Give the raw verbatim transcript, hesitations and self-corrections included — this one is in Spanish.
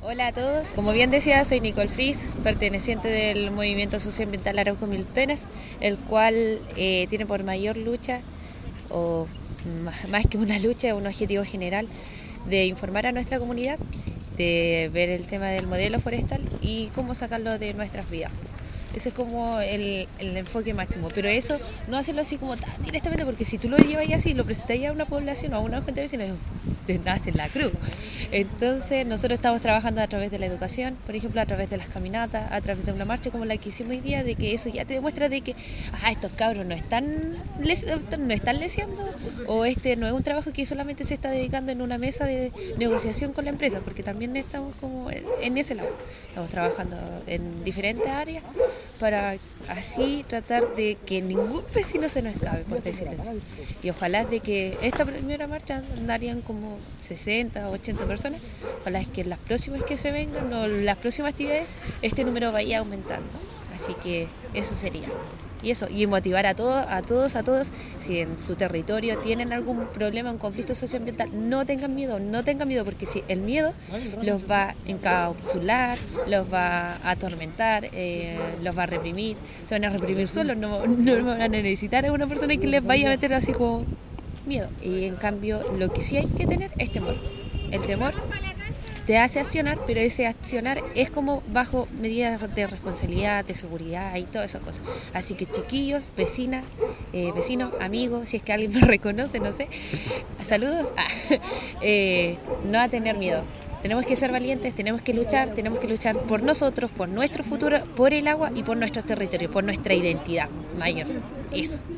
Hola a todos, como bien decía, soy Nicole Fries, perteneciente del movimiento socioambiental Arauco Mil Penas, el cual eh, tiene por mayor lucha, o más, más que una lucha, un objetivo general de informar a nuestra comunidad, de ver el tema del modelo forestal y cómo sacarlo de nuestras vidas. Ese es como el, el enfoque máximo, pero eso no hacerlo así como tan directamente, porque si tú lo llevas así, lo presentas a una población o a una gente vecina, te nace en la cruz. Entonces nosotros estamos trabajando a través de la educación, por ejemplo, a través de las caminatas, a través de una marcha como la que hicimos hoy día, de que eso ya te demuestra de que ah, estos cabros no están, les, no están leseando, o este no es un trabajo que solamente se está dedicando en una mesa de negociación con la empresa, porque también estamos como en ese lado, estamos trabajando en diferentes áreas para así tratar de que ningún vecino se nos escape, por decirlo así. Y ojalá de que esta primera marcha andarían como sesenta o ochenta personas, ojalá es que en las próximas que se vengan o las próximas actividades este número vaya aumentando. Así que eso sería. Y eso, y motivar a todos, a todos, a todos, si en su territorio tienen algún problema, un conflicto socioambiental, no tengan miedo, no tengan miedo, porque si el miedo los va a encapsular, los va a atormentar, eh, los va a reprimir, se van a reprimir solos, no, no van a necesitar a una persona que les vaya a meter así como miedo. Y en cambio, lo que sí hay que tener es temor. El temor te hace accionar, pero ese accionar es como bajo medidas de responsabilidad, de seguridad y todas esas cosas. Así que chiquillos, vecinas, eh, vecinos, amigos, si es que alguien me reconoce, no sé, saludos, ah, eh, no a tener miedo. Tenemos que ser valientes, tenemos que luchar, tenemos que luchar por nosotros, por nuestro futuro, por el agua y por nuestros territorios, por nuestra identidad mayor. Eso.